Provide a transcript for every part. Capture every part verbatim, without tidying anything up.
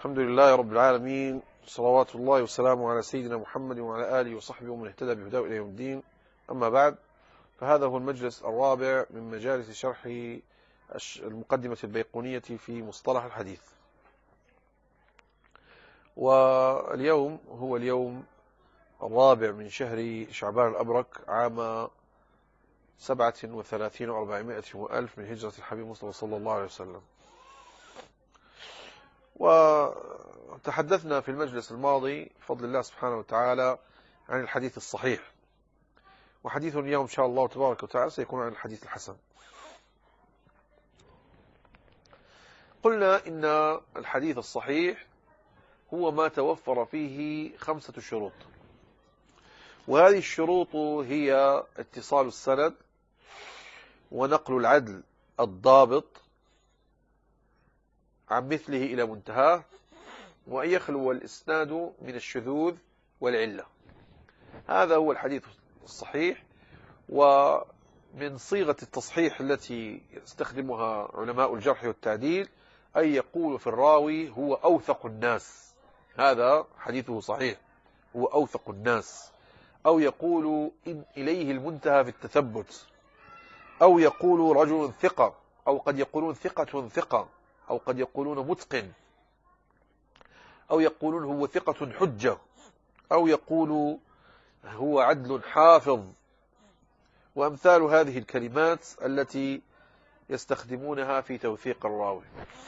الحمد لله رب العالمين، صلوات الله وسلامه على سيدنا محمد وعلى آله وصحبه ومن اهتدى بهداه إلى يوم الدين. أما بعد، فهذا هو المجلس الرابع من مجالس شرح المقدمة البيقونية في مصطلح الحديث. واليوم هو اليوم الرابع من شهر شعبان الأبرك عام سبعة وثلاثين وأربعمائة وألف من هجرة الحبيب مصطفى صلى الله عليه وسلم. وتحدثنا في المجلس الماضي بفضل الله سبحانه وتعالى عن الحديث الصحيح، وحديث اليوم إن شاء الله تبارك وتعالى سيكون عن الحديث الحسن. قلنا إن الحديث الصحيح هو ما توفر فيه خمسة شروط، وهذه الشروط هي اتصال السند، ونقل العدل الضابط عن مثله إلى منتهاه، وأن يخلو الإسناد من الشذوذ والعلة. هذا هو الحديث الصحيح. ومن صيغة التصحيح التي يستخدمها علماء الجرح والتعديل أن يقول في الراوي هو أوثق الناس، هذا حديثه صحيح، هو أوثق الناس، أو يقول إن إليه المنتهى في التثبت، أو يقول رجل ثقة، أو قد يقولون ثقة ثقة، أو قد يقولون متقن، أو يقولون هو ثقة حجة، أو يقول هو عدل حافظ، وأمثال هذه الكلمات التي يستخدمونها في توثيق الراوي.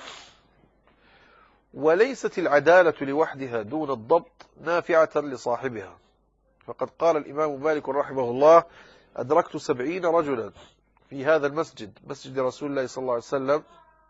وليست العدالة لوحدها دون الضبط نافعة لصاحبها، فقد قال الإمام مالك رحمه الله: أدركت سبعين رجلا في هذا المسجد، مسجد رسول الله صلى الله عليه وسلم،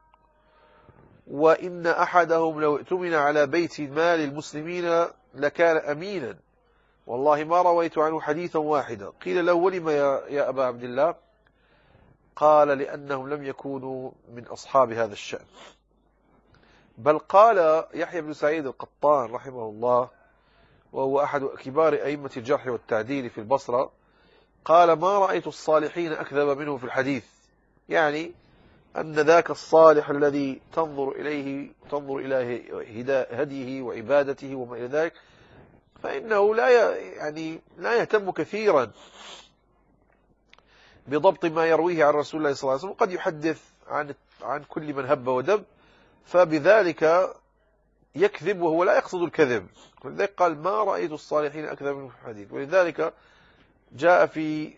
وإن أحدهم لو ائتمن على بيت مال المسلمين لكان أمينا، والله ما رويت عنه حديثا واحدا. قيل له: ولم يا أبا عبد الله؟ قال: لأنهم لم يكونوا من أصحاب هذا الشأن. بل قال يحيى بن سعيد القطان رحمه الله، وهو أحد كبار أئمة الجرح والتعديل في البصرة، قال: ما رأيت الصالحين أكذب منه في الحديث، يعني أن ذاك الصالح الذي تنظر إليه تنظر إلى هديه وعبادته وما إلى ذلك، فإنه لا يعني لا يهتم كثيرا بضبط ما يرويه عن رسول الله صلى الله عليه وسلم، وقد يحدث عن عن كل من هب ودب، فبذلك يكذب وهو لا يقصد الكذب. ولذلك قال: ما رأيت الصالحين أكذب منه في الحديث. ولذلك جاء في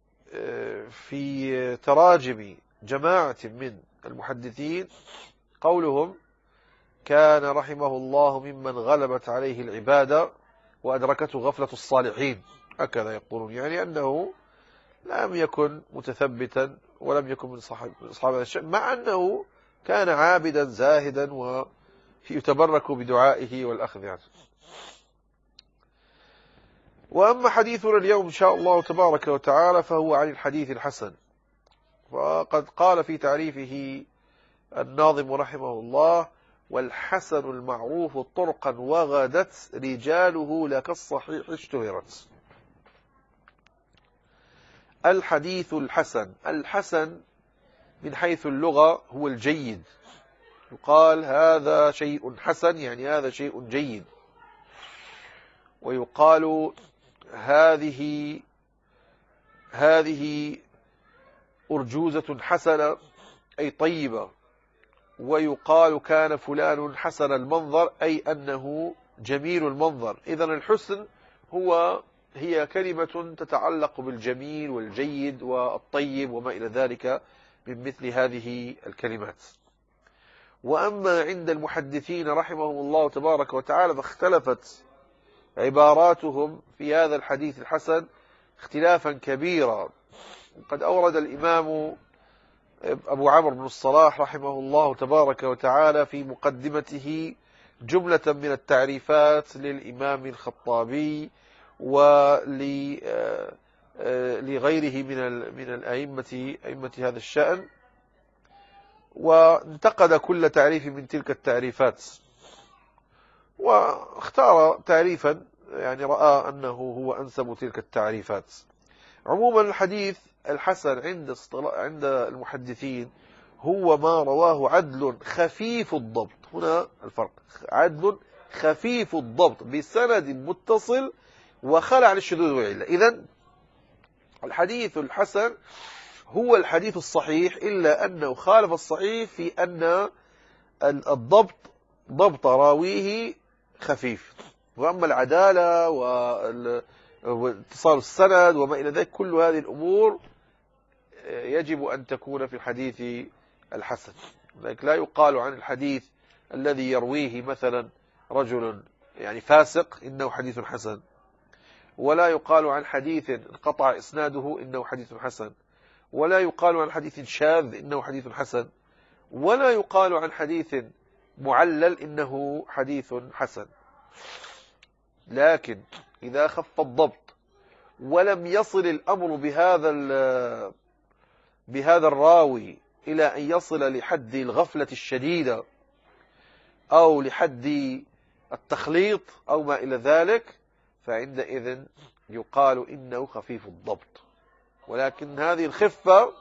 في تراجم جماعة من المحدثين قولهم: كان رحمه الله ممن غلبت عليه العبادة وأدركته غفلة الصالحين، هكذا يقولون، يعني أنه لم يكن متثبتا ولم يكن من أصحاب هذا الشأن، مع أنه كان عابدا زاهدا ويتبرك بدعائه والأخذ عنه. وأما حديثنا اليوم إن شاء الله تبارك وتعالى فهو عن الحديث الحسن. وقد قال في تعريفه الناظم رحمه الله: والحسن المعروف طرقا وغدت رجاله لك الصحيح اشتهرت. الحديث الحسن، الحسن من حيث اللغة هو الجيد، يقال هذا شيء حسن، يعني هذا شيء جيد. ويقال هذه هذه أرجوزة حسنة، أي طيبة. ويقال كان فلان حسن المنظر، أي أنه جميل المنظر. إذن الحسن هو هي كلمة تتعلق بالجميل والجيد والطيب وما إلى ذلك من مثل هذه الكلمات. وأما عند المحدثين رحمهم الله تبارك وتعالى فاختلفت عباراتهم في هذا الحديث الحسن اختلافا كبيرا. قد أورد الإمام أبو عمرو بن الصلاح رحمه الله تبارك وتعالى في مقدمته جملة من التعريفات للإمام الخطابي ولغيره من من الأئمة أئمة هذا الشأن، وانتقد كل تعريف من تلك التعريفات، واختار تعريفا يعني رأى أنه هو أنسب تلك التعريفات. عموما الحديث الحسن عند عند المحدثين هو ما رواه عدل خفيف الضبط. هنا الفرق، عدل خفيف الضبط بسند متصل وخلع عن الشذوذ والعلة. إذن الحديث الحسن هو الحديث الصحيح، إلا أنه خالف الصحيح في أن الضبط ضبط راويه خفيف. وأما العدالة واتصال السند وما إلى ذلك، كل هذه الأمور يجب أن تكون في الحديث الحسن. لذلك لا يقال عن الحديث الذي يرويه مثلا رجل يعني فاسق إنه حديث حسن، ولا يقال عن حديث انقطع إسناده إنه حديث حسن، ولا يقال عن حديث شاذ إنه حديث حسن، ولا يقال عن حديث معلل إنه حديث حسن. لكن إذا خف الضبط ولم يصل الأمر بهذا بهذا الراوي إلى أن يصل لحد الغفلة الشديدة أو لحد التخليط أو ما إلى ذلك، فعندئذ يقال إنه خفيف الضبط. ولكن هذه الخفة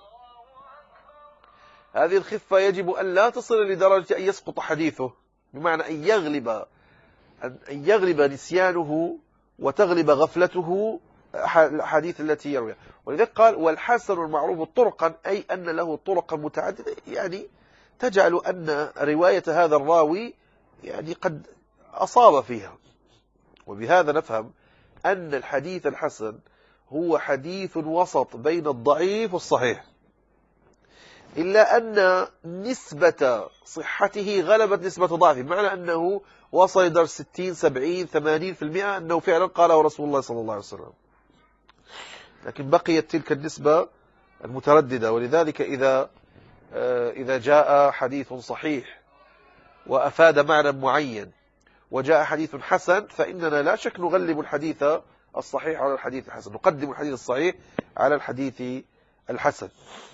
هذه الخفة يجب أن لا تصل لدرجة أن يسقط حديثه، بمعنى أن يغلب أن يغلب نسيانه وتغلب غفلته الحديث التي يرويها. ولذلك قال والحسن المعروف طرقا، أي أن له طرقا متعددة، يعني تجعل أن رواية هذا الراوي يعني قد أصاب فيها. وبهذا نفهم أن الحديث الحسن هو حديث وسط بين الضعيف والصحيح، إلا أن نسبة صحته غلبت نسبة ضعفه، بمعنى أنه وصل إلى ستين سبعين ثمانين في المئة أنه فعلا قاله رسول الله صلى الله عليه وسلم، لكن بقيت تلك النسبة المترددة. ولذلك إذا إذا جاء حديث صحيح وأفاد معنى معين وجاء حديث حسن، فإننا لا شك نغلب الحديث الصحيح على الحديث الحسن، نقدم الحديث الصحيح على الحديث الحسن.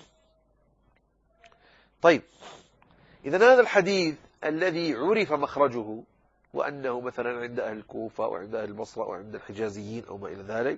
طيب، إذن هذا الحديث الذي عرف مخرجه وأنه مثلا عند أهل الكوفة وعند أهل البصرة وعند الحجازيين أو ما إلى ذلك،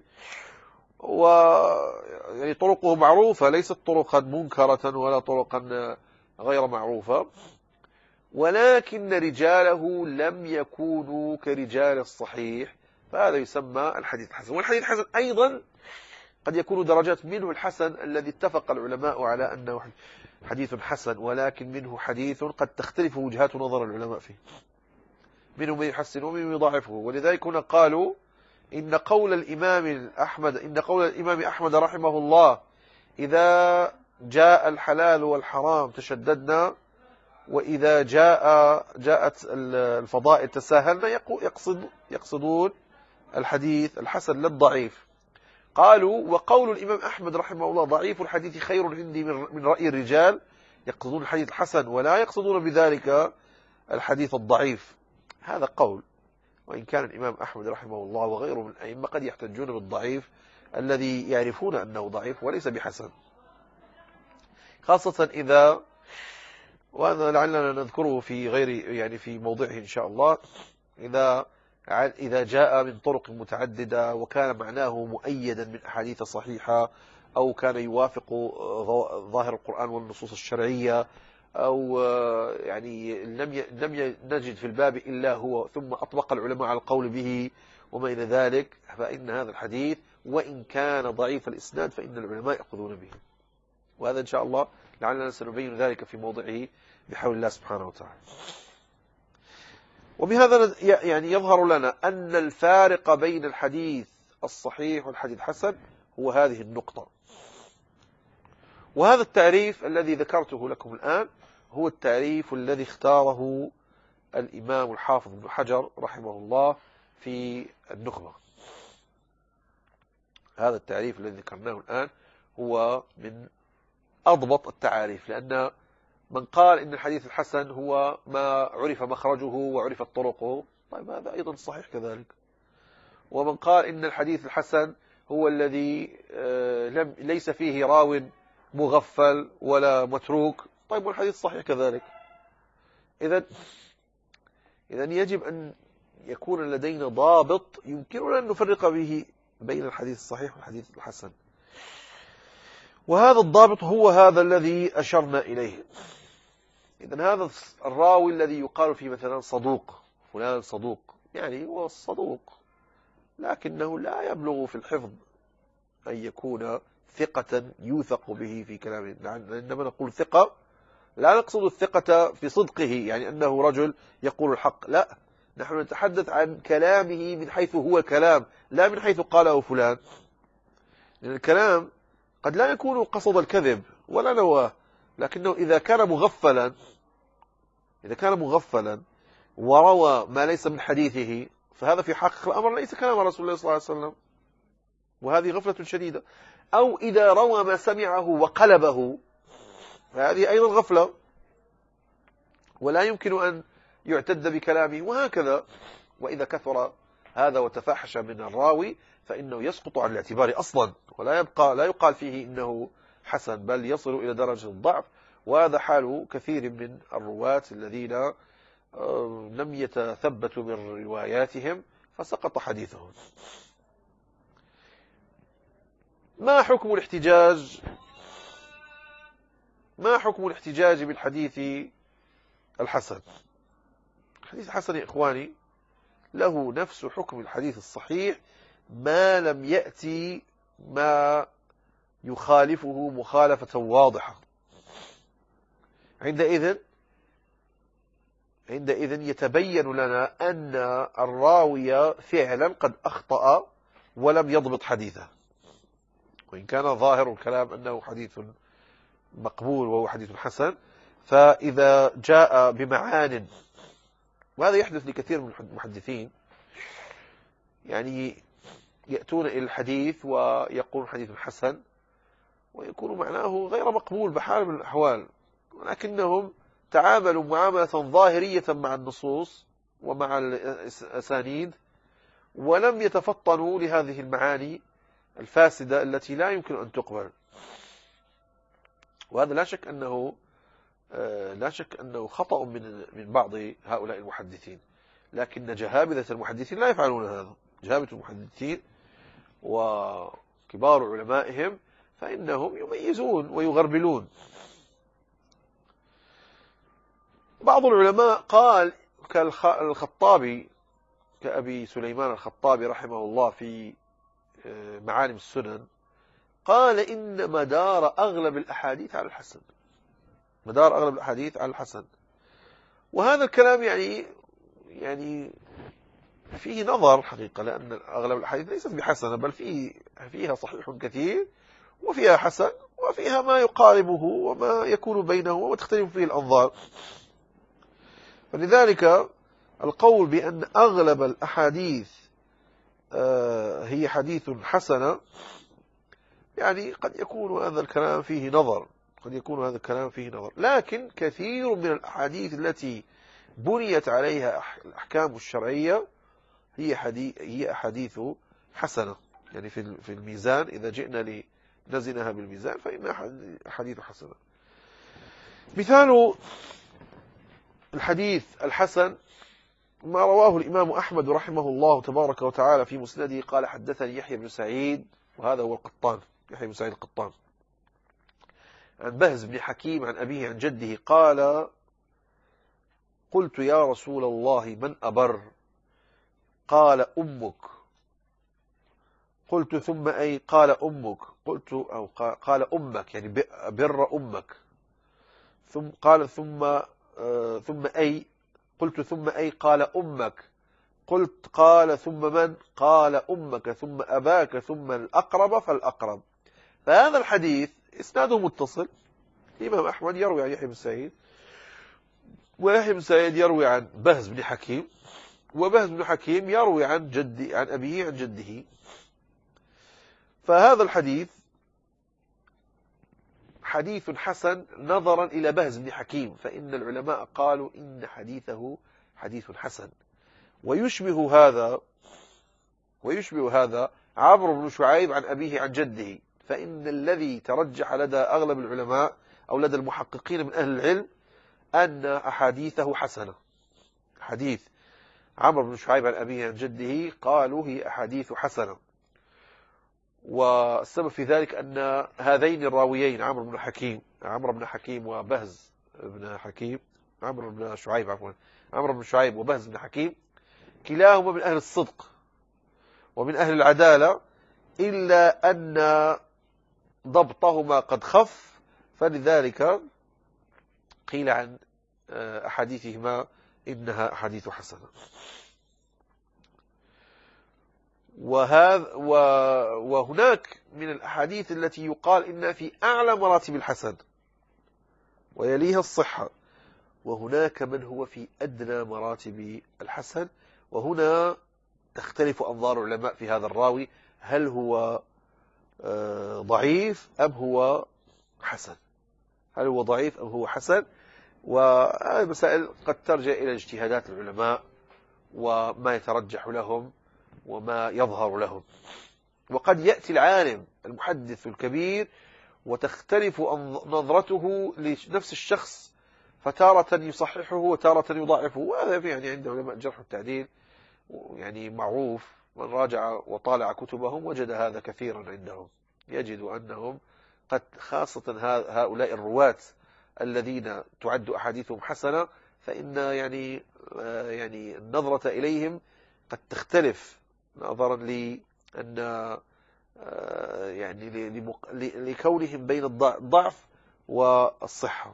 ويعني طرقه معروفة، ليست طرقا منكرة ولا طرقا غير معروفة، ولكن رجاله لم يكونوا كرجال الصحيح، فهذا يسمى الحديث الحسن. والحديث الحسن أيضا قد يكون درجات، منه الحسن الذي اتفق العلماء على أنه حديث حسن، ولكن منه حديث قد تختلف وجهات نظر العلماء فيه، منه من يحسن ومن من يضاعفه. ولذلك هنا قالوا إن قول الإمام أحمد إن قول الإمام أحمد رحمه الله إذا جاء الحلال والحرام تشددنا، وإذا جاء جاءت الفضائل تساهلنا، يقصد يقصدون الحديث الحسن للضعيف. قالوا وقول الإمام أحمد رحمه الله ضعيف الحديث خير عندي من رأي الرجال، يقصدون الحديث الحسن ولا يقصدون بذلك الحديث الضعيف. هذا قول، وإن كان الإمام أحمد رحمه الله وغيره من الأئمة قد يحتجون بالضعيف الذي يعرفون أنه ضعيف وليس بحسن، خاصة إذا، وهذا لعلنا نذكره في غير يعني في موضعه إن شاء الله، إذا إذا جاء من طرق متعددة وكان معناه مؤيدا من أحاديث صحيحة، أو كان يوافق ظاهر القرآن والنصوص الشرعية، أو يعني لم لم نجد في الباب إلا هو، ثم أطبق العلماء على القول به وما إلى ذلك، فإن هذا الحديث وإن كان ضعيف الإسناد فإن العلماء يأخذون به. وهذا إن شاء الله لعلنا سنبين ذلك في موضعه بحول الله سبحانه وتعالى. وبهذا يعني يظهر لنا أن الفارق بين الحديث الصحيح والحديث الحسن هو هذه النقطة. وهذا التعريف الذي ذكرته لكم الآن هو التعريف الذي اختاره الإمام الحافظ ابن حجر رحمه الله في النخبة. هذا التعريف الذي ذكرناه الآن هو من أضبط التعاريف، لأن من قال إن الحديث الحسن هو ما عرف مخرجه وعرفت طرقه، طيب هذا أيضا صحيح كذلك. ومن قال إن الحديث الحسن هو الذي لم ليس فيه راو مغفل ولا متروك، طيب والحديث صحيح كذلك. إذن إذن يجب أن يكون لدينا ضابط يمكننا أن نفرق به بين الحديث الصحيح والحديث الحسن، وهذا الضابط هو هذا الذي أشرنا إليه. إذن هذا الراوي الذي يقال فيه مثلا صدوق، فلان صدوق، يعني هو صدوق لكنه لا يبلغ في الحفظ أن يكون ثقة يوثق به في كلامه. عندما نقول ثقة لا نقصد الثقة في صدقه، يعني أنه رجل يقول الحق، لا، نحن نتحدث عن كلامه من حيث هو كلام، لا من حيث قاله فلان. لأن الكلام قد لا يكون قصد الكذب ولا نواه، لكنه إذا كان مغفلا إذا كان مغفلا وروى ما ليس من حديثه، فهذا في حق الأمر ليس كلام رسول الله صلى الله عليه وسلم، وهذه غفلة شديدة. أو إذا روى ما سمعه وقلبه، فهذه أيضا غفلة ولا يمكن أن يعتد بكلامه، وهكذا. وإذا كثر هذا وتفاحش من الراوي فإنه يسقط عن الاعتبار أصلا، ولا يبقى لا يقال فيه إنه حسن، بل يصل إلى درجة الضعف. وهذا حال كثير من الرواة الذين لم يتثبتوا من رواياتهم فسقط حديثهم. ما حكم الاحتجاج ما حكم الاحتجاج بالحديث الحسن؟ الحديث الحسن يا إخواني له نفس حكم الحديث الصحيح ما لم يأتي ما يخالفه مخالفة واضحة. عندئذ عندئذ يتبين لنا أن الراوي فعلا قد أخطأ ولم يضبط حديثه، وإن كان ظاهر الكلام أنه حديث مقبول وهو حديث حسن. فإذا جاء بمعان، وهذا يحدث لكثير من المحدثين، يعني يأتون إلى الحديث ويقول حديث حسن ويكون معناه غير مقبول بحال من الأحوال، ولكنهم تعاملوا معاملة ظاهرية مع النصوص ومع الأسانيد، ولم يتفطنوا لهذه المعاني الفاسدة التي لا يمكن أن تقبل. وهذا لا شك أنه لا شك أنه خطأ من من بعض هؤلاء المحدثين، لكن جهابذة المحدثين لا يفعلون هذا. جهابذة المحدثين وكبار علمائهم فإنهم يميزون ويغربلون. بعض العلماء قال كالخطابي، كأبي سليمان الخطابي رحمه الله في معالم السنن، قال إن مدار أغلب الأحاديث على الحسن، مدار أغلب الأحاديث على الحسن. وهذا الكلام يعني يعني فيه نظر حقيقة، لأن أغلب الأحاديث ليست بحسنة، بل فيه فيها صحيح كثير، وفيها حسن، وفيها ما يقاربه وما يكون بينه وتختلف فيه الأنظار. فلذلك القول بأن أغلب الأحاديث هي حديث حسنة، يعني قد يكون هذا الكلام فيه نظر قد يكون هذا الكلام فيه نظر لكن كثير من الأحاديث التي بنيت عليها الأحكام الشرعية هي حديث هي أحاديث حسنة. يعني في في الميزان إذا جئنا لنزنها بالميزان فإنها حديث حسنة. مثال الحديث الحسن ما رواه الإمام أحمد رحمه الله تبارك وتعالى في مسنده، قال حدثني يحيى بن سعيد، وهذا هو القطان، يحيى بن سعيد القطان، عن بهز بن حكيم عن أبيه عن جده قال قلت يا رسول الله من أبر؟ قال أمك. قلت ثم أي؟ قال أمك. قلت أو قال أمك، يعني بر أمك. ثم قال ثم آه ثم أي؟ قلت ثم أي؟ قال أمك. قلت قال ثم من؟ قال أمك ثم أباك ثم الأقرب فالأقرب. فهذا الحديث إسناده متصل. الإمام أحمد يروي عن يحيى بن سعيد، ويحيى بن سعيد يروي عن بهز بن حكيم، وبهز بن حكيم يروي عن جدي عن أبيه عن جده. فهذا الحديث حديث حسن نظرا إلى بهز بن حكيم، فإن العلماء قالوا إن حديثه حديث حسن. ويشبه هذا ويشبه هذا عمرو بن شعيب عن أبيه عن جده، فإن الذي ترجح لدى أغلب العلماء أو لدى المحققين من أهل العلم أن أحاديثه حسنة. حديث عمرو بن شعيب عن أبيه عن جده قالوا هي أحاديث حسنة، والسبب في ذلك أن هذين الراويين عمرو بن حكيم عمرو بن حكيم وبهز بن حكيم عمرو بن شعيب عفوا عمرو بن شعيب وبهز بن حكيم كلاهما من أهل الصدق ومن أهل العدالة، إلا أن ضبطهما قد خف، فلذلك قيل عن أحاديثهما إنها أحاديث حسنة. وهذا وهناك من الأحاديث التي يقال إنها في أعلى مراتب الحسن ويليها الصحة، وهناك من هو في أدنى مراتب الحسن، وهنا تختلف أنظار العلماء في هذا الراوي، هل هو ضعيف أم هو حسن، هل هو ضعيف أم هو حسن. وهذه المسائل قد ترجع إلى اجتهادات العلماء وما يترجح لهم وما يظهر لهم. وقد يأتي العالم المحدث الكبير وتختلف نظرته لنفس الشخص، فتارة يصححه وتارة يضاعفه، وهذا يعني عند علماء الجرح والتعديل يعني معروف، من راجع وطالع كتبهم وجد هذا كثيرا عندهم، يجد أنهم قد خاصة هؤلاء الرواة الذين تعد أحاديثهم حسنة، فإن يعني يعني النظرة إليهم قد تختلف نظرا لأن يعني لكونهم بين الضعف والصحة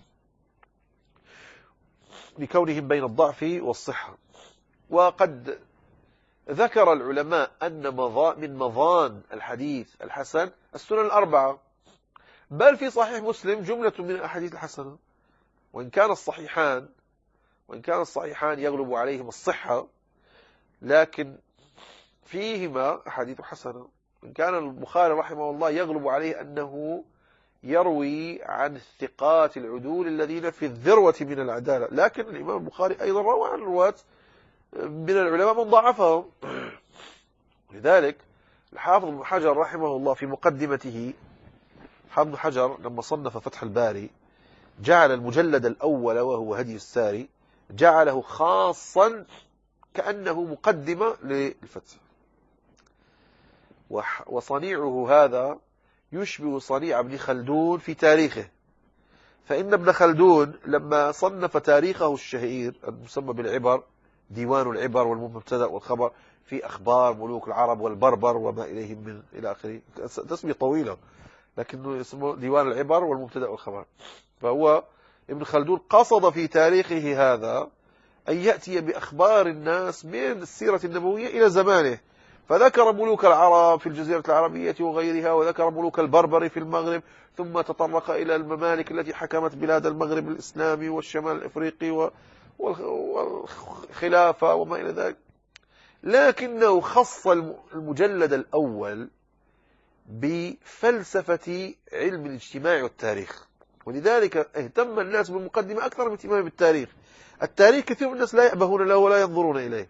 لكونهم بين الضعف والصحة. وقد ذكر العلماء أن من مظان الحديث الحسن السنن الأربعة، بل في صحيح مسلم جملة من الأحاديث الحسنة، وإن كان الصحيحان وإن كان الصحيحان يغلب عليهم الصحة، لكن فيهما أحاديث حسنة. إن كان البخاري رحمه الله يغلب عليه أنه يروي عن الثقات العدول الذين في الذروة من العدالة، لكن الإمام البخاري أيضا روى عن رواة من العلماء من ضعفهم. لذلك الحافظ ابن حجر رحمه الله في مقدمته، حافظ ابن حجر لما صنف فتح الباري جعل المجلد الأول وهو هدي الساري جعله خاصا كأنه مقدمة للفتح، وصنيعه هذا يشبه صنيع ابن خلدون في تاريخه، فإن ابن خلدون لما صنف تاريخه الشهير المسمى بالعبر، ديوان العبر والمبتدأ والخبر في أخبار ملوك العرب والبربر وما إليهم من إلى آخره، تسمية طويلة لكنه يسمى ديوان العبر والمبتدأ والخبر. فهو ابن خلدون قصد في تاريخه هذا أن يأتي بأخبار الناس من السيرة النبوية إلى زمانه، فذكر ملوك العرب في الجزيرة العربية وغيرها، وذكر ملوك البربر في المغرب، ثم تطرق إلى الممالك التي حكمت بلاد المغرب الإسلامي والشمال الإفريقي والخلافة وما إلى ذلك، لكنه خص المجلد الأول بفلسفة علم الاجتماع والتاريخ، ولذلك اهتم الناس بالمقدمة أكثر من اهتمام بالتاريخ. التاريخ كثير من الناس لا يأبهون له ولا ينظرون إليه،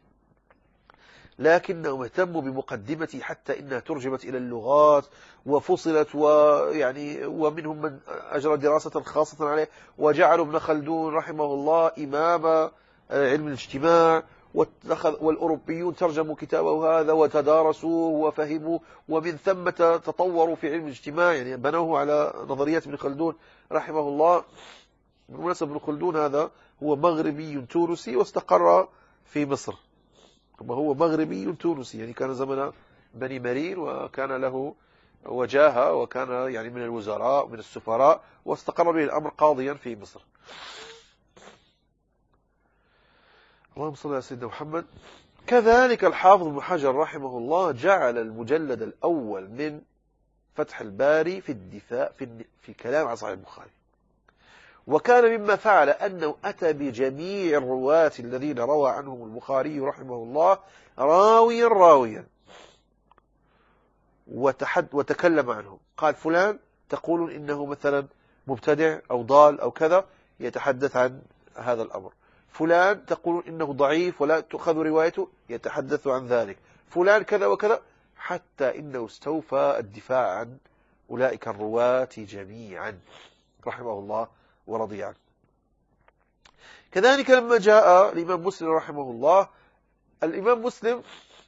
لكنهم اهتموا بمقدمته حتى إنها ترجمت إلى اللغات وفصلت، ويعني ومنهم من أجرى دراسة خاصة عليه، وجعلوا ابن خلدون رحمه الله إمام علم الاجتماع، والأوروبيون ترجموا كتابه هذا وتدارسوه وفهموا، ومن ثم تطوروا في علم الاجتماع، يعني بنوه على نظريات ابن خلدون رحمه الله. بالمناسبة ابن خلدون هذا هو مغربي تونسي واستقر في مصر، هو مغربي تونسي، يعني كان زمن بني مرين وكان له وجاهة وكان يعني من الوزراء من السفراء، واستقر به الأمر قاضيا في مصر. اللهم صل على سيدنا محمد. كذلك الحافظ ابن حجر رحمه الله جعل المجلد الأول من فتح الباري في الدفاع في, في كلام عن صحيح البخاري، وكان مما فعل أنه أتى بجميع الرواة الذين روى عنهم البخاري رحمه الله راويا راويا وتحد وتكلم عنهم، قال فلان تقولون إنه مثلا مبتدع أو ضال أو كذا، يتحدث عن هذا الأمر. فلان تقولون إنه ضعيف ولا تؤخذ روايته، يتحدث عن ذلك. فلان كذا وكذا، حتى إنه استوفى الدفاع عن أولئك الرواة جميعا رحمه الله ورضي عنه. كذلك لما جاء الإمام مسلم رحمه الله، الإمام مسلم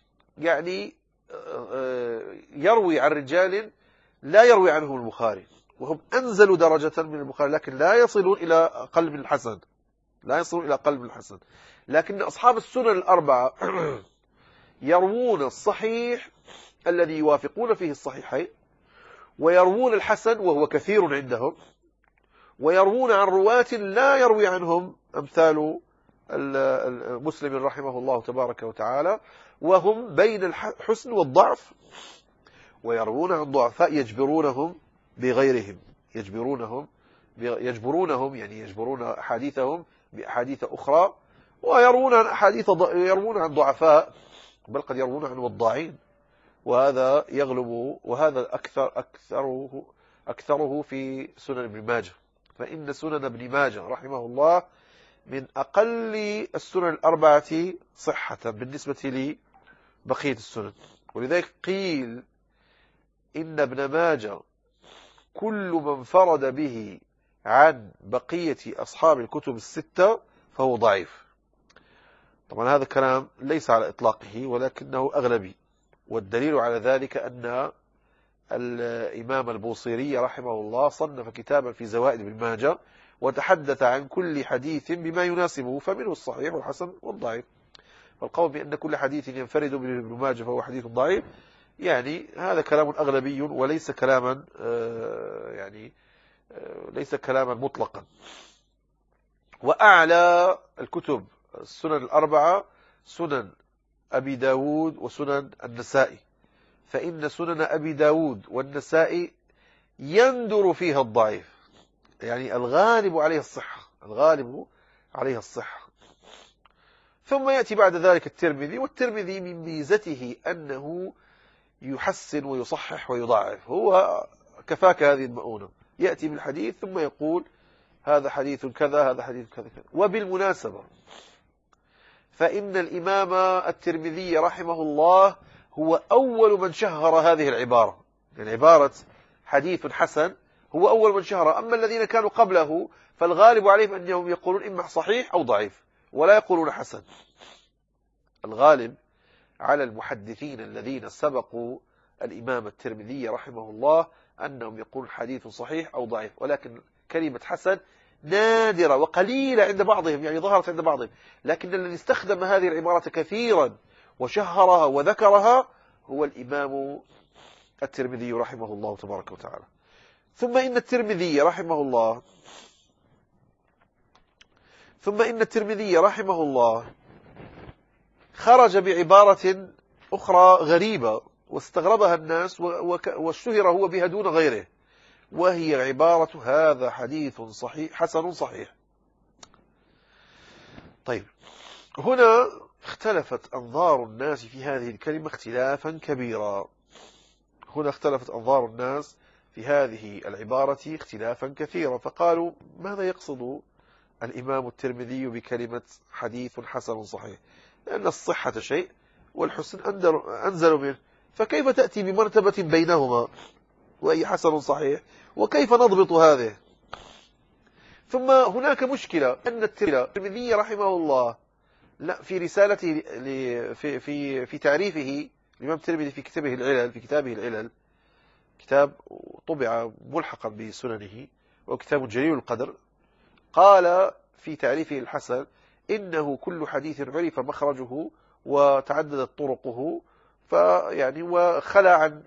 يعني يروي عن رجال لا يروي عنهم البخاري، وهم أنزلوا درجة من البخاري، لكن لا يصلون إلى أقل من الحسن، لا يصلون إلى أقل من الحسن. لكن أصحاب السنن الأربعة يروون الصحيح الذي يوافقون فيه الصحيحين، ويروون الحسن وهو كثير عندهم، ويروون عن رواة لا يروي عنهم أمثال مسلم رحمه الله تبارك وتعالى، وهم بين الحسن والضعف، ويروون عن ضعفاء يجبرونهم بغيرهم، يجبرونهم يجبرونهم يعني يجبرون أحاديثهم بأحاديث أخرى، ويروون عن أحاديث يروون عن ضعفاء، بل قد يروون عن وضاعين، وهذا يغلب، وهذا أكثر أكثره أكثره في سنن ابن ماجه. فإن سنن ابن ماجه رحمه الله من أقل السنن الأربعة صحة بالنسبة لبقية السنن. ولذلك قيل إن ابن ماجه كل من فرد به عن بقية أصحاب الكتب الستة فهو ضعيف. طبعا هذا الكلام ليس على إطلاقه، ولكنه أغلبي، والدليل على ذلك أن الإمام البوصيري رحمه الله صنف كتابا في زوائد ابن ماجه وتحدث عن كل حديث بما يناسبه، فمنه الصحيح والحسن والضعيف. فالقول بأن كل حديث ينفرد به ابن ماجه فهو حديث ضعيف، يعني هذا كلام أغلبي وليس كلاما يعني ليس كلاما مطلقا. وأعلى الكتب السنن الأربعة سنن أبي داود وسنن النسائي، فإن سنن أبي داود والنسائي يندر فيها الضعيف، يعني الغالب عليها الصحة، الغالب عليها الصحة. ثم يأتي بعد ذلك الترمذي، والترمذي من ميزته أنه يحسن ويصحح ويضعف، هو كفاك هذه المؤونة، يأتي بالحديث ثم يقول هذا حديث كذا، هذا حديث كذا كذا. وبالمناسبة فإن الإمام الترمذي رحمه الله هو أول من شهر هذه العبارة، يعني عبارة حديث حسن هو أول من شهر. أما الذين كانوا قبله فالغالب عليهم أنهم يقولون إما صحيح أو ضعيف، ولا يقولون حسن. الغالب على المحدثين الذين سبقوا الإمام الترمذي رحمه الله أنهم يقولون حديث صحيح أو ضعيف، ولكن كلمة حسن نادرة وقليلة عند بعضهم، يعني ظهرت عند بعضهم، لكن الذي استخدم هذه العبارة كثيرا وشهرها وذكرها هو الإمام الترمذي رحمه الله تبارك وتعالى. ثم إن الترمذي رحمه الله ثم إن الترمذي رحمه الله خرج بعبارة أخرى غريبة واستغربها الناس واشتهر هو بها دون غيره، وهي عبارة هذا حديث صحيح حسن صحيح. طيب، هنا اختلفت أنظار الناس في هذه الكلمة اختلافا كبيرا، هنا اختلفت أنظار الناس في هذه العبارة اختلافا كثيرا، فقالوا ماذا يقصد الإمام الترمذي بكلمة حديث حسن صحيح؟ لأن الصحة شيء والحسن أنزل منه، فكيف تأتي بمرتبة بينهما وأي حسن صحيح، وكيف نضبط هذه؟ ثم هناك مشكلة أن الترمذي رحمه الله لا في رسالته في في في تعريفه الإمام الترمذي في كتابه العلل في كتابه العلل كتاب طبع ملحقا بسننه وكتاب جليل القدر، قال في تعريفه الحسن إنه كل حديث عرف مخرجه وتعددت طرقه، فيعني وخلى عن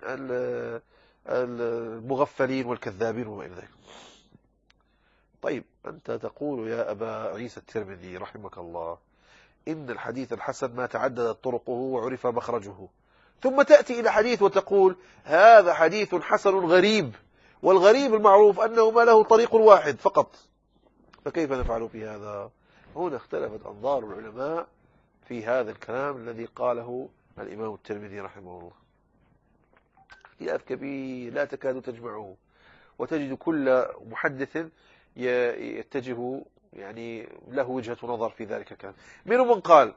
المغفلين والكذابين وما إلى ذلك. طيب، أنت تقول يا أبا عيسى الترمذي رحمك الله إن الحديث الحسن ما تعددت طرقه وعرف مخرجه، ثم تأتي إلى حديث وتقول هذا حديث حسن غريب، والغريب المعروف أنه ما له طريق واحد فقط، فكيف نفعل في هذا؟ هنا اختلفت أنظار العلماء في هذا الكلام الذي قاله الإمام الترمذي رحمه الله، اختلاف كبير لا تكاد تجمعه، وتجد كل محدث يتجه يعني له وجهة نظر في ذلك الكلام. منهم من قال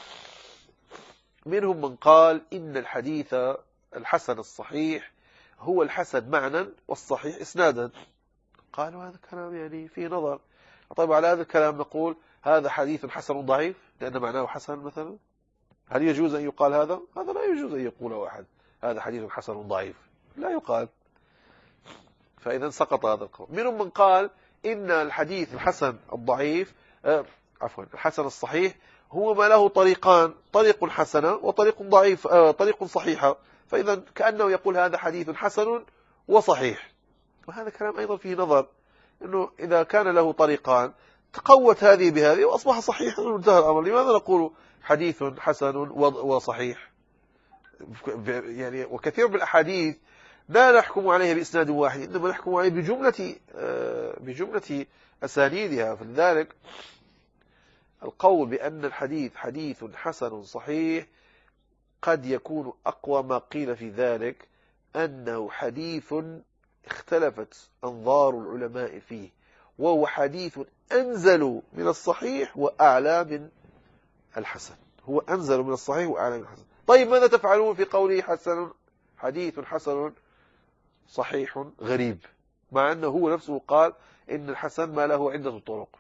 منهم من قال إن الحديث الحسن الصحيح هو الحسن معنى والصحيح إسنادا. قالوا هذا الكلام يعني فيه نظر. طيب، على هذا الكلام نقول هذا حديث حسن ضعيف لأن معناه حسن مثلا، هل يجوز أن يقال هذا؟ هذا لا يجوز أن يقوله أحد، هذا حديث حسن ضعيف، لا يقال. فإذا سقط هذا القول. منهم من قال إن الحديث الحسن الضعيف آه عفوا الحسن الصحيح هو ما له طريقان، طريق حسنة وطريق ضعيف آه طريق صحيحة، فإذا كأنه يقول هذا حديث حسن وصحيح. وهذا كلام أيضا فيه نظر، أنه إذا كان له طريقان تقوت هذه بهذه وأصبح صحيحا وانتهى الأمر. لماذا نقول حديث حسن وصحيح؟ يعني وكثير من الأحاديث لا نحكم عليها بإسناد واحد، إنما نحكم عليها بجملة بجملة أسانيدها. فلذلك القول بأن الحديث حديث حسن صحيح قد يكون أقوى ما قيل في ذلك أنه حديث اختلفت أنظار العلماء فيه، وهو حديث أنزل من الصحيح وأعلى من الحسن، هو أنزل من الصحيح وأعلى من الحسن. طيب ماذا تفعلون في قوله حسن حديث حسن صحيح غريب، مع أنه هو نفسه قال إن الحسن ما له عدة طرق؟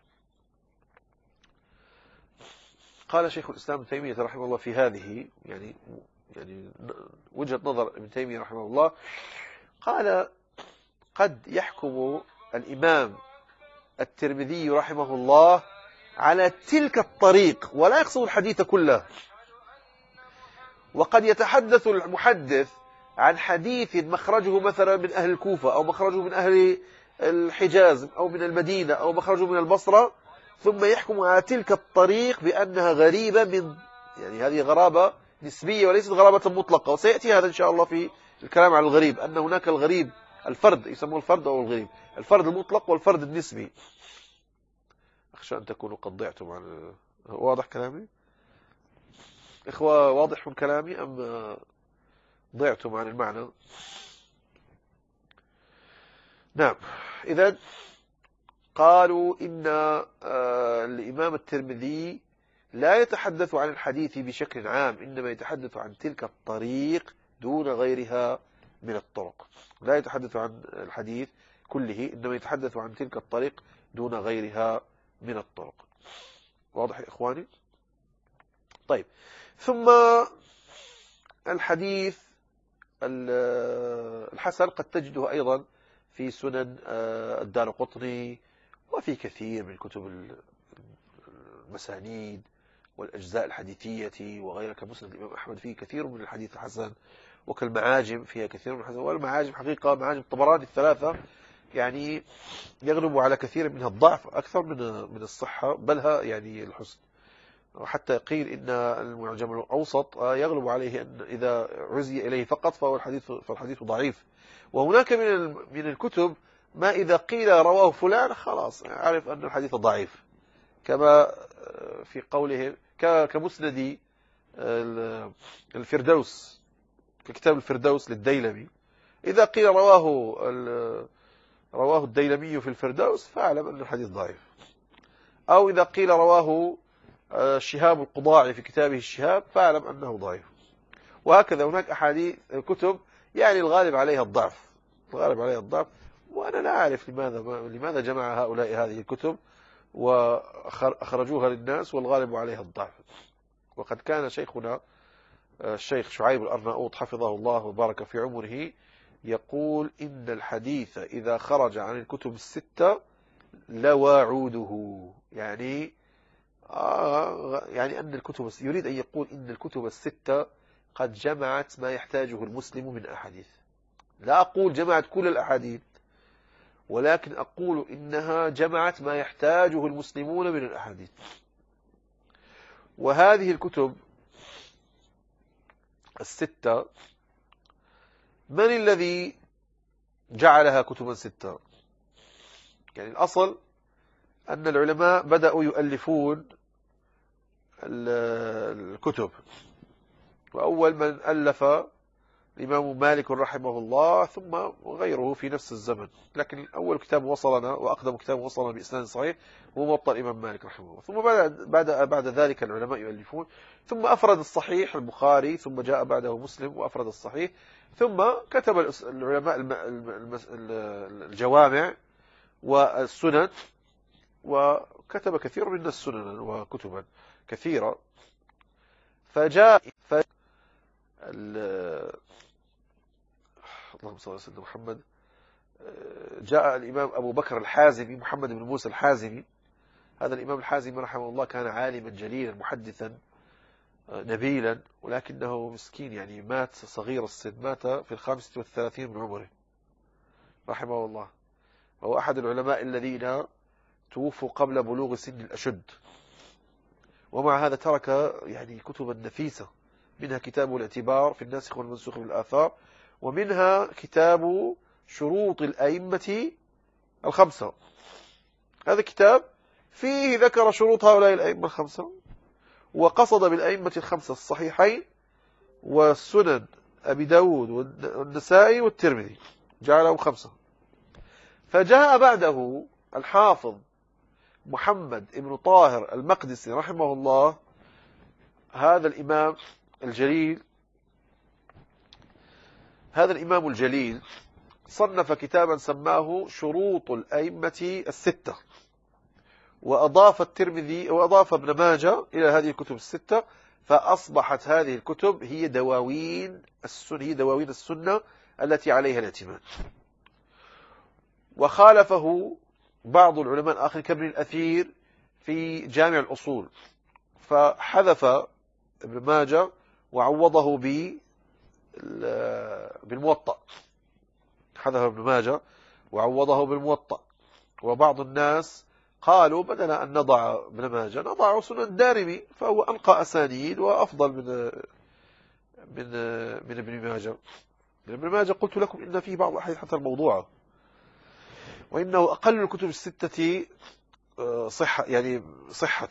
قال شيخ الإسلام ابن تيمية رحمه الله في هذه يعني يعني وجهة نظر ابن تيمية رحمه الله، قال قد يحكم الإمام الترمذي رحمه الله على تلك الطريق ولا يقصد الحديث كله، وقد يتحدث المحدث عن حديث مخرجه مثلا من أهل الكوفة أو مخرجه من أهل الحجاز أو من المدينة أو مخرجه من البصرة، ثم يحكم على تلك الطريق بأنها غريبة، من يعني هذه غرابة نسبية وليست غرابة مطلقة. وسيأتي هذا إن شاء الله في الكلام عن الغريب، أن هناك الغريب الفرد يسموه الفرد أو الغريب، الفرد المطلق والفرد النسبي. أخشى أن تكونوا قد ضعتم عن واضح كلامي إخوة، واضح من كلامي أم ضعتم عن المعنى؟ نعم. إذن قالوا إن الإمام الترمذي لا يتحدث عن الحديث بشكل عام، إنما يتحدث عن تلك الطريق دون غيرها من الطرق. لا يتحدث عن الحديث كله، إنما يتحدث عن تلك الطريق دون غيرها من الطرق. واضح يا إخواني؟ طيب، ثم الحديث الحسن قد تجده أيضا في سنن الدارقطني وفي كثير من كتب المسانيد والأجزاء الحديثية وغيرها، كمسند الإمام أحمد فيه كثير من الحديث الحسن، وكالمعاجم فيها كثير من الحسن. والمعاجم حقيقة معاجم الطبراني الثلاثة يعني يغلب على كثير منها الضعف أكثر من من الصحة، بلها يعني الحسن. وحتى قيل إن المعجم الأوسط يغلب عليه أن إذا عزي إليه فقط فهو الحديث فالحديث ضعيف. وهناك من من الكتب ما إذا قيل رواه فلان خلاص عرف أن الحديث ضعيف، كما في قوله كمسند الفردوس، ككتاب الفردوس للديلمي، إذا قيل رواه رواه الديلمي في الفردوس فاعلم أن الحديث ضعيف. أو إذا قيل رواه الشهاب القضاعي في كتابه الشهاب فاعلم أنه ضعيف. وهكذا هناك أحاديث كتب يعني الغالب عليها الضعف، الغالب عليها الضعف. وأنا لا أعرف لماذا لماذا جمع هؤلاء هذه الكتب وأخرجوها للناس والغالب عليها الضعف. وقد كان شيخنا الشيخ شعيب الأرناؤوط حفظه الله وبارك في عمره يقول إن الحديث إذا خرج عن الكتب الستة لواعوده، يعني آه يعني أن الكتب يريد أن يقول إن الكتب الستة قد جمعت ما يحتاجه المسلم من أحاديث. لا أقول جمعت كل الأحاديث، ولكن أقول إنها جمعت ما يحتاجه المسلمون من الأحاديث. وهذه الكتب الستة من الذي جعلها كتبا ستة؟ يعني الأصل أن العلماء بدأوا يؤلفون الكتب، وأول من ألف الإمام مالك رحمه الله ثم غيره في نفس الزمن، لكن أول كتاب وصلنا وأقدم كتاب وصلنا بإسناد صحيح هو موطأ الإمام مالك رحمه الله. ثم بعد بعد بعد ذلك العلماء يؤلفون، ثم أفرد الصحيح البخاري، ثم جاء بعده مسلم وأفرد الصحيح، ثم كتب العلماء الجوامع والسنن، وكتب كثير من السنن وكتبا كثيرة. فجاء ف... اللهم صل على سيدنا محمد. جاء الإمام أبو بكر الحازمي محمد بن موسى الحازمي. هذا الإمام الحازمي رحمه الله كان عالما جليلا محدثا نبيلا، ولكنه مسكين يعني مات صغير السن، مات في الخامسة والثلاثين من عمره رحمه الله. وهو أحد العلماء الذين توفوا قبل بلوغ سن الأشد، ومع هذا ترك يعني كتبا نفيسة، منها كتاب الاعتبار في الناسخ والمنسوخ بالآثار، ومنها كتاب شروط الأئمة الخمسة. هذا كتاب فيه ذكر شروط هؤلاء الأئمة الخمسة، وقصد بالأئمة الخمسة الصحيحين والسنن أبي داود والنسائي والترمذي، جعلهم خمسة. فجاء بعده الحافظ محمد ابن طاهر المقدسي رحمه الله، هذا الإمام الجليل هذا الإمام الجليل صنف كتابا سماه شروط الأئمة الستة، وأضاف الترمذي وأضاف ابن ماجه إلى هذه الكتب الستة، فأصبحت هذه الكتب هي دواوين السنة هي دواوين السنة التي عليها الاعتماد. وخالفه بعض العلماء الآخرين كابن الأثير في جامع الأصول، فحذف ابن ماجه وعوضه بالموطأ، حذف ابن ماجه وعوضه بالموطأ. وبعض الناس قالوا بدل أن نضع ابن ماجه نضع سنن الدارمي، فهو أنقى أسانيد وأفضل من من من ابن ماجه. ابن ماجه قلت لكم إن فيه بعض الأحاديث حتى الموضوعة، وإنه أقل الكتب الستة صحة يعني صحة.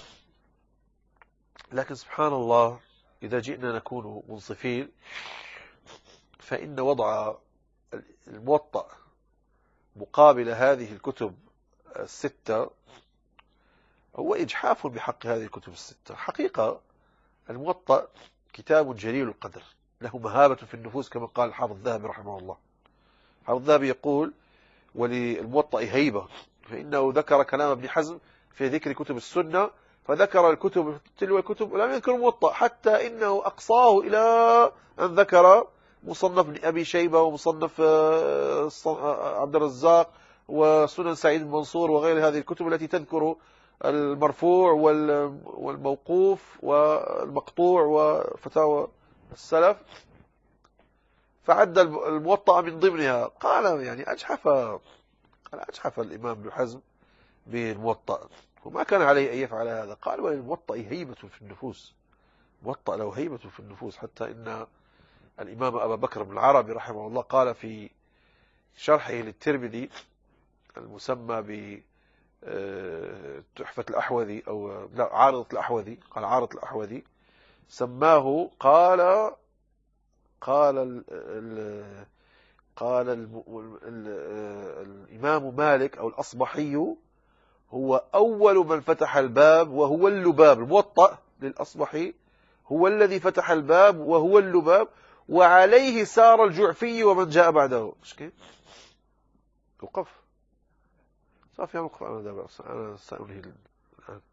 لكن سبحان الله إذا جئنا نكون منصفين، فإن وضع الموطأ مقابل هذه الكتب الستة هو إجحاف بحق هذه الكتب الستة. حقيقة الموطأ كتاب جليل القدر، له مهابة في النفوس كما قال الحافظ الذهبي رحمه الله. الحافظ الذهبي يقول: وللموطأ هيبة، فإنه ذكر كلام ابن حزم في ذكر كتب السنة، فذكر الكتب تلو الكتب ولم يذكر الموطأ، حتى إنه أقصاه إلى أن ذكر مصنف ابن أبي شيبة ومصنف عبد الرزاق وسنن سعيد المنصور وغير هذه الكتب التي تذكر المرفوع والموقوف والمقطوع وفتاوى السلف، فعد الموطأ من ضمنها. قال يعني أجحف قال أجحف الإمام ابن حزم بالموطأ، وما كان عليه أن يفعل هذا. قال: وللموطأ هيبة في النفوس، موطأ له هيبة في النفوس، حتى إن الإمام أبا بكر بن العربي رحمه الله قال في شرحه للترمذي المسمى ب تحفة الأحوذي أو لا عارضة الأحوذي، قال عارضة الأحوذي، سماه قال قال ال ال قال ال ال الإمام مالك أو الأصبحي هو أول من فتح الباب وهو اللباب. الموطأ للأصبحي هو الذي فتح الباب وهو اللباب، وعليه سار الجعفي ومن جاء بعده. مش كيف؟ وقف صافي وقف. أنا لا بأس، أنا سأنهي الآن.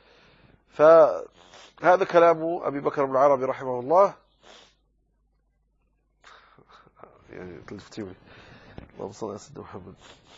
فهذا كلام أبي بكر بن العربي رحمه الله. يعني تلفتيوني، اللهم صل على سيدنا محمد.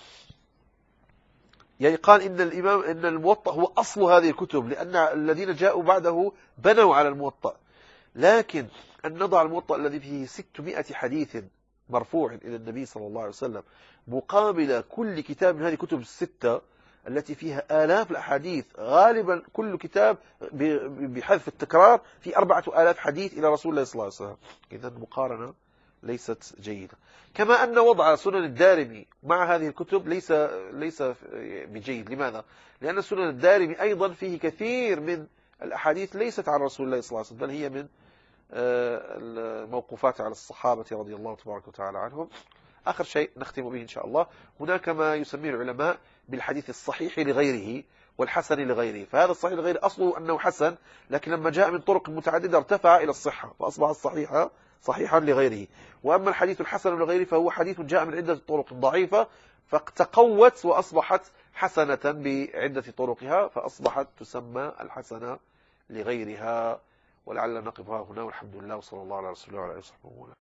يعني قال إن الإمام إن الموطأ هو أصل هذه الكتب، لأن الذين جاءوا بعده بنوا على الموطأ. لكن أن نضع الموطأ الذي فيه ستمائة حديث مرفوع إلى النبي صلى الله عليه وسلم مقابل كل كتاب من هذه الكتب الستة التي فيها آلاف الأحاديث، غالبا كل كتاب بحذف التكرار في أربعة آلاف حديث إلى رسول الله صلى الله عليه وسلم. إذن مقارنة ليست جيدة. كما أن وضع سنن الدارمي مع هذه الكتب ليس ليس بجيد. لماذا؟ لأن سنن الدارمي أيضا فيه كثير من الأحاديث ليست عن رسول الله صلى الله عليه وسلم، بل هي من الموقوفات على الصحابة رضي الله تبارك وتعالى عنهم. آخر شيء نختم به إن شاء الله، هناك ما يسميه العلماء بالحديث الصحيح لغيره والحسن لغيره. فهذا الصحيح لغيره أصله أنه حسن، لكن لما جاء من طرق متعددة ارتفع إلى الصحة فأصبح الصحيح صحيحا لغيره. وأما الحديث الحسن لغيره فهو حديث جاء من عدة طرق ضعيفة فتقوت وأصبحت حسنة بعدة طرقها، فأصبحت تسمى الحسنة لغيرها. ولعل نقف هنا، والحمد لله وصلى الله على رسول الله وعلى آله وصحبه وسلم.